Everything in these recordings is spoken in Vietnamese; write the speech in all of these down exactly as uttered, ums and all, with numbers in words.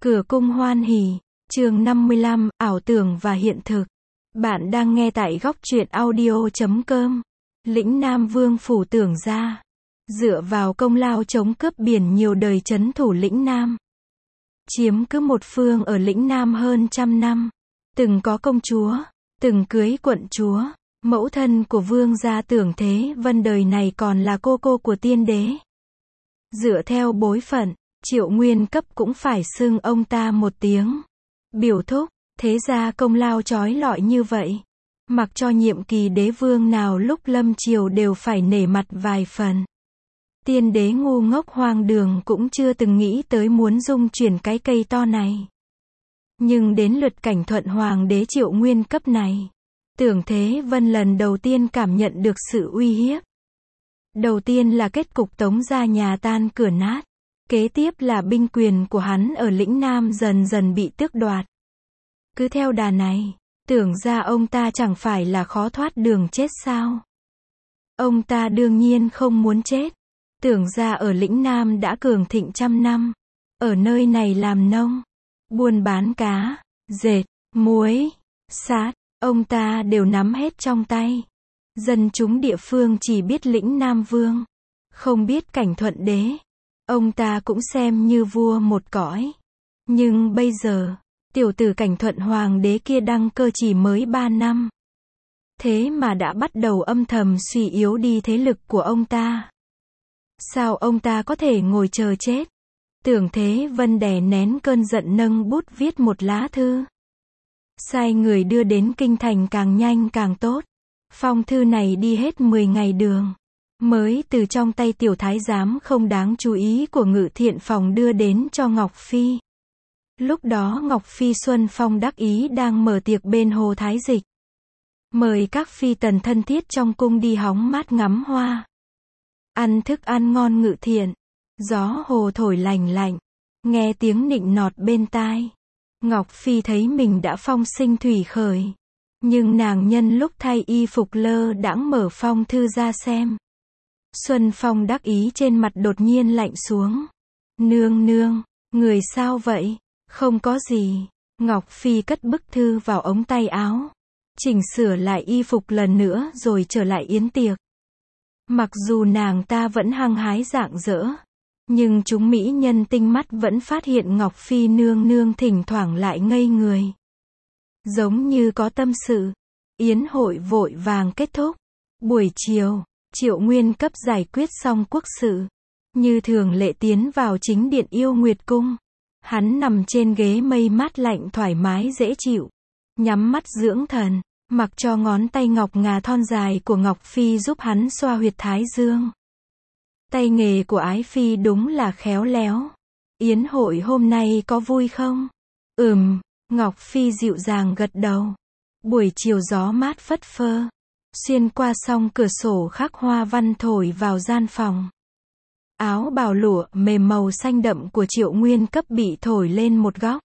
Cửa cung hoan hỉ, chương năm mươi lăm, ảo tưởng và hiện thực. Bạn đang nghe tại góc truyện audio chấm com. Lĩnh Nam Vương phủ Tưởng Gia. Dựa vào công lao chống cướp biển nhiều đời trấn thủ lĩnh Nam. Chiếm cứ một phương ở lĩnh Nam hơn trăm năm. Từng có công chúa, từng cưới quận chúa. Mẫu thân của vương gia Tưởng Thế Vân đời này còn là cô cô của tiên đế. Dựa theo bối phận, Triệu Nguyên Cấp cũng phải xưng ông ta một tiếng biểu thúc. Thế ra công lao chói lọi như vậy, mặc cho nhiệm kỳ đế vương nào lúc lâm triều đều phải nể mặt vài phần. Tiên đế ngu ngốc hoang đường cũng chưa từng nghĩ tới muốn dung chuyển cái cây to này. Nhưng đến lượt Cảnh Thuận hoàng đế Triệu Nguyên Cấp này, Tưởng Thế Vân lần đầu tiên cảm nhận được sự uy hiếp. Đầu tiên là kết cục Tống gia nhà tan cửa nát. Kế tiếp là binh quyền của hắn ở lĩnh Nam dần dần bị tước đoạt. Cứ theo đà này, tưởng ra ông ta chẳng phải là khó thoát đường chết sao? Ông ta đương nhiên không muốn chết. Tưởng ra ở lĩnh Nam đã cường thịnh trăm năm. Ở nơi này làm nông, buôn bán cá, dệt, muối, sát, ông ta đều nắm hết trong tay. Dân chúng địa phương chỉ biết lĩnh Nam Vương, không biết Cảnh Thuận đế. Ông ta cũng xem như vua một cõi. Nhưng bây giờ, tiểu tử Cảnh Thuận hoàng đế kia đăng cơ chỉ mới ba năm. Thế mà đã bắt đầu âm thầm suy yếu đi thế lực của ông ta. Sao ông ta có thể ngồi chờ chết? Tưởng Thế Vân đè nén cơn giận nâng bút viết một lá thư. Sai người đưa đến kinh thành càng nhanh càng tốt. Phong thư này đi hết mười ngày đường. Mới từ trong tay tiểu thái giám không đáng chú ý của Ngự Thiện Phòng đưa đến cho Ngọc Phi. Lúc đó Ngọc Phi Xuân Phong đắc ý đang mở tiệc bên hồ Thái Dịch. Mời các phi tần thân thiết trong cung đi hóng mát ngắm hoa. Ăn thức ăn ngon ngự thiện. Gió hồ thổi lành lạnh. Nghe tiếng nịnh nọt bên tai. Ngọc Phi thấy mình đã phong sinh thủy khởi. Nhưng nàng nhân lúc thay y phục lơ đãng mở phong thư ra xem. Xuân Phong đắc ý trên mặt đột nhiên lạnh xuống. Nương nương, người sao vậy? Không có gì. Ngọc Phi cất bức thư vào ống tay áo. Chỉnh sửa lại y phục lần nữa rồi trở lại yến tiệc. Mặc dù nàng ta vẫn hăng hái rạng rỡ. Nhưng chúng mỹ nhân tinh mắt vẫn phát hiện Ngọc Phi nương nương thỉnh thoảng lại ngây người. Giống như có tâm sự. Yến hội vội vàng kết thúc. Buổi chiều, Triệu Nguyên Cấp giải quyết xong quốc sự. Như thường lệ tiến vào chính điện Yêu Nguyệt Cung. Hắn nằm trên ghế mây mát lạnh thoải mái dễ chịu. Nhắm mắt dưỡng thần, mặc cho ngón tay ngọc ngà thon dài của Ngọc Phi giúp hắn xoa huyệt thái dương. Tay nghề của Ái Phi đúng là khéo léo. Yến hội hôm nay có vui không? Ừm, Ngọc Phi dịu dàng gật đầu. Buổi chiều gió mát phất phơ. Xuyên qua song cửa sổ khắc hoa văn thổi vào gian phòng. Áo bào lụa mềm màu xanh đậm của Triệu Nguyên Cấp bị thổi lên một góc.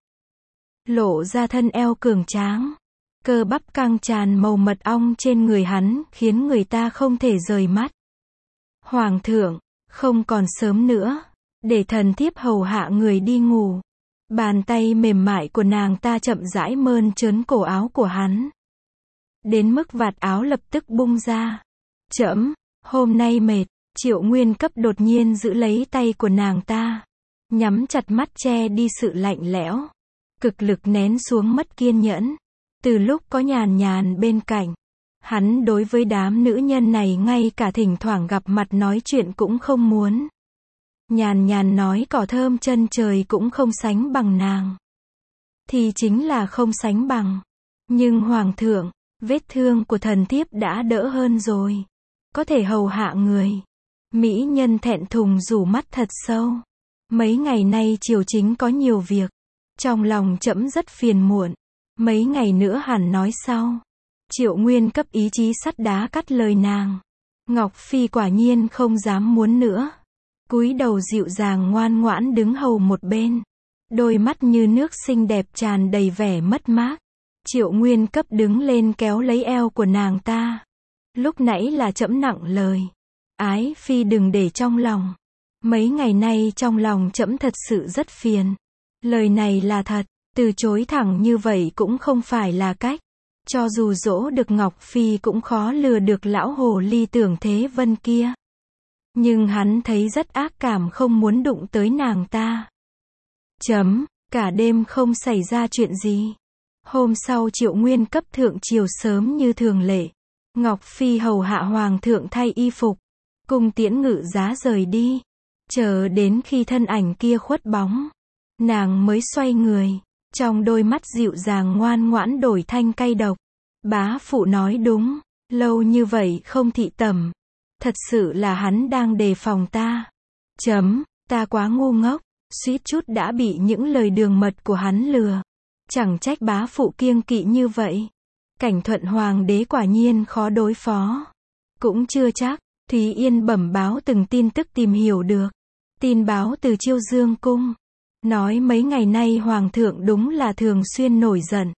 Lộ ra thân eo cường tráng. Cơ bắp căng tràn màu mật ong trên người hắn khiến người ta không thể rời mắt. Hoàng thượng, không còn sớm nữa. Để thần thiếp hầu hạ người đi ngủ. Bàn tay mềm mại của nàng ta chậm rãi mơn trớn cổ áo của hắn. Đến mức vạt áo lập tức bung ra. Trẫm, hôm nay mệt. Triệu Nguyên Cấp đột nhiên giữ lấy tay của nàng ta. Nhắm chặt mắt che đi sự lạnh lẽo. Cực lực nén xuống mất kiên nhẫn. Từ lúc có Nhàn Nhàn bên cạnh, hắn đối với đám nữ nhân này ngay cả thỉnh thoảng gặp mặt nói chuyện cũng không muốn. Nhàn Nhàn nói cỏ thơm chân trời cũng không sánh bằng nàng. Thì chính là không sánh bằng. Nhưng Hoàng thượng, vết thương của thần thiếp đã đỡ hơn rồi. Có thể hầu hạ người. Mỹ nhân thẹn thùng rủ mắt thật sâu. Mấy ngày nay triều chính có nhiều việc. Trong lòng trẫm rất phiền muộn. Mấy ngày nữa hẳn nói sau. Triệu Nguyên Cấp ý chí sắt đá cắt lời nàng. Ngọc Phi quả nhiên không dám muốn nữa. Cúi đầu dịu dàng ngoan ngoãn đứng hầu một bên. Đôi mắt như nước xinh đẹp tràn đầy vẻ mất mát. Triệu Nguyên Cấp đứng lên kéo lấy eo của nàng ta. Lúc nãy là trẫm nặng lời. Ái Phi đừng để trong lòng. Mấy ngày nay trong lòng trẫm thật sự rất phiền. Lời này là thật, từ chối thẳng như vậy cũng không phải là cách. Cho dù dỗ được Ngọc Phi cũng khó lừa được lão hồ ly Tưởng Thế Vân kia. Nhưng hắn thấy rất ác cảm không muốn đụng tới nàng ta. Chấm, cả đêm không xảy ra chuyện gì. Hôm sau Triệu Nguyên cấp thượng triều sớm như thường lệ. Ngọc Phi hầu hạ hoàng thượng thay y phục. Cung tiễn ngự giá rời đi. Chờ đến khi thân ảnh kia khuất bóng. Nàng mới xoay người. Trong đôi mắt dịu dàng ngoan ngoãn đổi thanh cay độc. Bá phụ nói đúng. Lâu như vậy không thị tẩm. Thật sự là hắn đang đề phòng ta. Chấm, ta quá ngu ngốc. Suýt chút đã bị những lời đường mật của hắn lừa. Chẳng trách bá phụ kiêng kỵ như vậy. Cảnh Thuận hoàng đế quả nhiên khó đối phó. Cũng chưa chắc. Thúy Yên bẩm báo từng tin tức tìm hiểu được. Tin báo từ Chiêu Dương cung. Nói mấy ngày nay hoàng thượng đúng là thường xuyên nổi giận.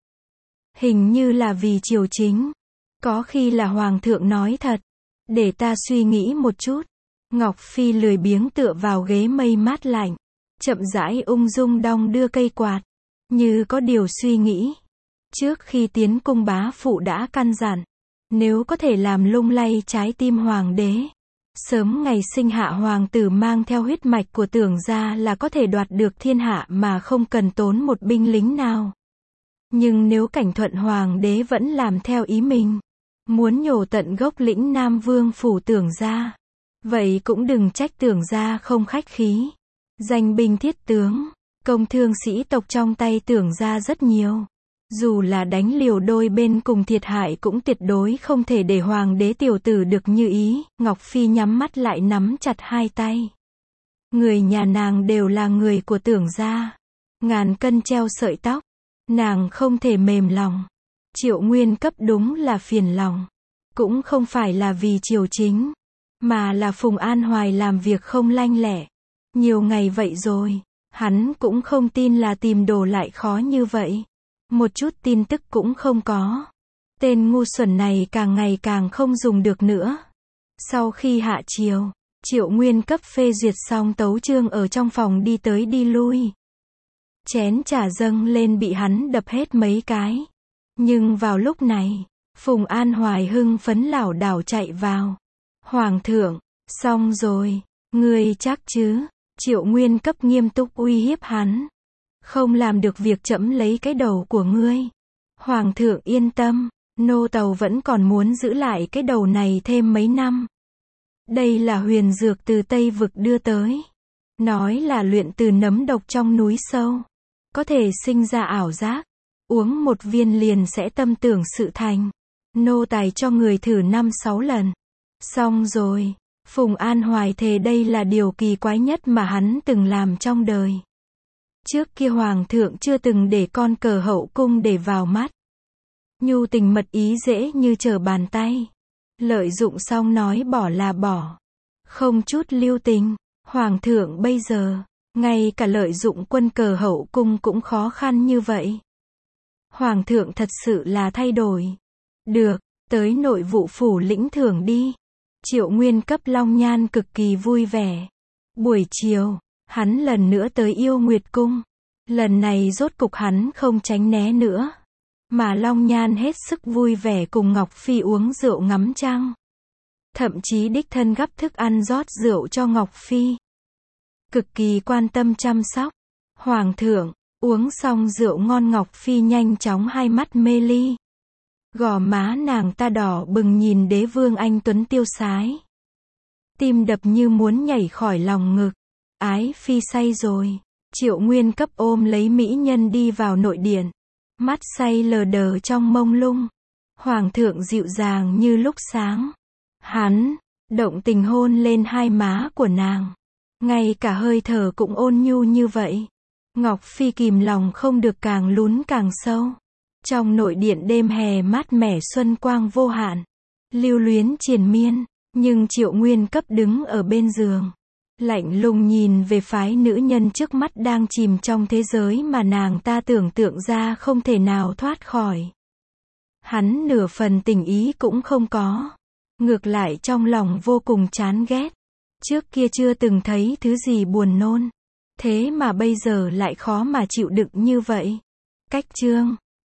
Hình như là vì triều chính. Có khi là hoàng thượng nói thật. Để ta suy nghĩ một chút. Ngọc Phi lười biếng tựa vào ghế mây mát lạnh. Chậm rãi ung dung đong đưa cây quạt. Như có điều suy nghĩ. Trước khi tiến cung bá phụ đã căn dặn. Nếu có thể làm lung lay trái tim hoàng đế. Sớm ngày sinh hạ hoàng tử mang theo huyết mạch của Tưởng gia là có thể đoạt được thiên hạ mà không cần tốn một binh lính nào. Nhưng nếu Cảnh Thuận hoàng đế vẫn làm theo ý mình. Muốn nhổ tận gốc lĩnh Nam Vương phủ Tưởng gia. Vậy cũng đừng trách Tưởng gia không khách khí. Danh binh thiết tướng, công thương sĩ tộc trong tay Tưởng gia rất nhiều. Dù là đánh liều đôi bên cùng thiệt hại cũng tuyệt đối không thể để hoàng đế tiểu tử được như ý. Ngọc Phi nhắm mắt lại nắm chặt hai tay. Người nhà nàng đều là người của Tưởng gia. Ngàn cân treo sợi tóc. Nàng không thể mềm lòng. Triệu Nguyên cấp đúng là phiền lòng. Cũng không phải là vì triều chính. Mà là Phùng An Hoài làm việc không lanh lẹ. Nhiều ngày vậy rồi. Hắn cũng không tin là tìm đồ lại khó như vậy. Một chút tin tức cũng không có. Tên ngu xuẩn này càng ngày càng không dùng được nữa. Sau khi hạ triều, Triệu Nguyên cấp phê duyệt xong tấu chương ở trong phòng đi tới đi lui. Chén trà dâng lên bị hắn đập hết mấy cái. Nhưng vào lúc này, Phùng An Hoài hưng phấn lảo đảo chạy vào. Hoàng thượng, xong rồi, ngươi chắc chứ? Triệu Nguyên cấp nghiêm túc uy hiếp hắn. Không làm được việc trẫm lấy cái đầu của ngươi. Hoàng thượng yên tâm, nô tàu vẫn còn muốn giữ lại cái đầu này thêm mấy năm. Đây là huyền dược từ Tây Vực đưa tới. Nói là luyện từ nấm độc trong núi sâu. Có thể sinh ra ảo giác. Uống một viên liền sẽ tâm tưởng sự thành. Nô tài cho người thử năm sáu lần. Xong rồi. Phùng An Hoài thề đây là điều kỳ quái nhất mà hắn từng làm trong đời. Trước kia hoàng thượng chưa từng để con cờ hậu cung để vào mắt. Nhu tình mật ý dễ như trở bàn tay. Lợi dụng xong nói bỏ là bỏ. Không chút lưu tình. Hoàng thượng bây giờ, ngay cả lợi dụng quân cờ hậu cung cũng khó khăn như vậy. Hoàng thượng thật sự là thay đổi. Được, tới nội vụ phủ lĩnh thưởng đi. Triệu Nguyên cấp Long Nhan cực kỳ vui vẻ. Buổi chiều, hắn lần nữa tới Yêu Nguyệt cung. Lần này rốt cục hắn không tránh né nữa. Mà Long Nhan hết sức vui vẻ cùng Ngọc Phi uống rượu ngắm trăng. Thậm chí đích thân gắp thức ăn rót rượu cho Ngọc Phi. Cực kỳ quan tâm chăm sóc. Hoàng thượng, uống xong rượu ngon Ngọc Phi nhanh chóng hai mắt mê ly. Gò má nàng ta đỏ bừng nhìn đế vương anh tuấn tiêu sái. Tim đập như muốn nhảy khỏi lòng ngực. Ái Phi say rồi. Triệu Nguyên cấp ôm lấy mỹ nhân đi vào nội điện. Mắt say lờ đờ trong mông lung. Hoàng thượng dịu dàng như lúc sáng. Hắn, động tình hôn lên hai má của nàng. Ngay cả hơi thở cũng ôn nhu như vậy. Ngọc Phi kìm lòng không được càng lún càng sâu. Trong nội điện đêm hè mát mẻ xuân quang vô hạn. Lưu luyến triền miên. Nhưng Triệu Nguyên cấp đứng ở bên giường. Lạnh lùng nhìn về phái nữ nhân trước mắt đang chìm trong thế giới mà nàng ta tưởng tượng ra không thể nào thoát khỏi. Hắn nửa phần tình ý cũng không có. Ngược lại trong lòng vô cùng chán ghét. Trước kia chưa từng thấy thứ gì buồn nôn. Thế mà bây giờ lại khó mà chịu đựng như vậy. Cách chương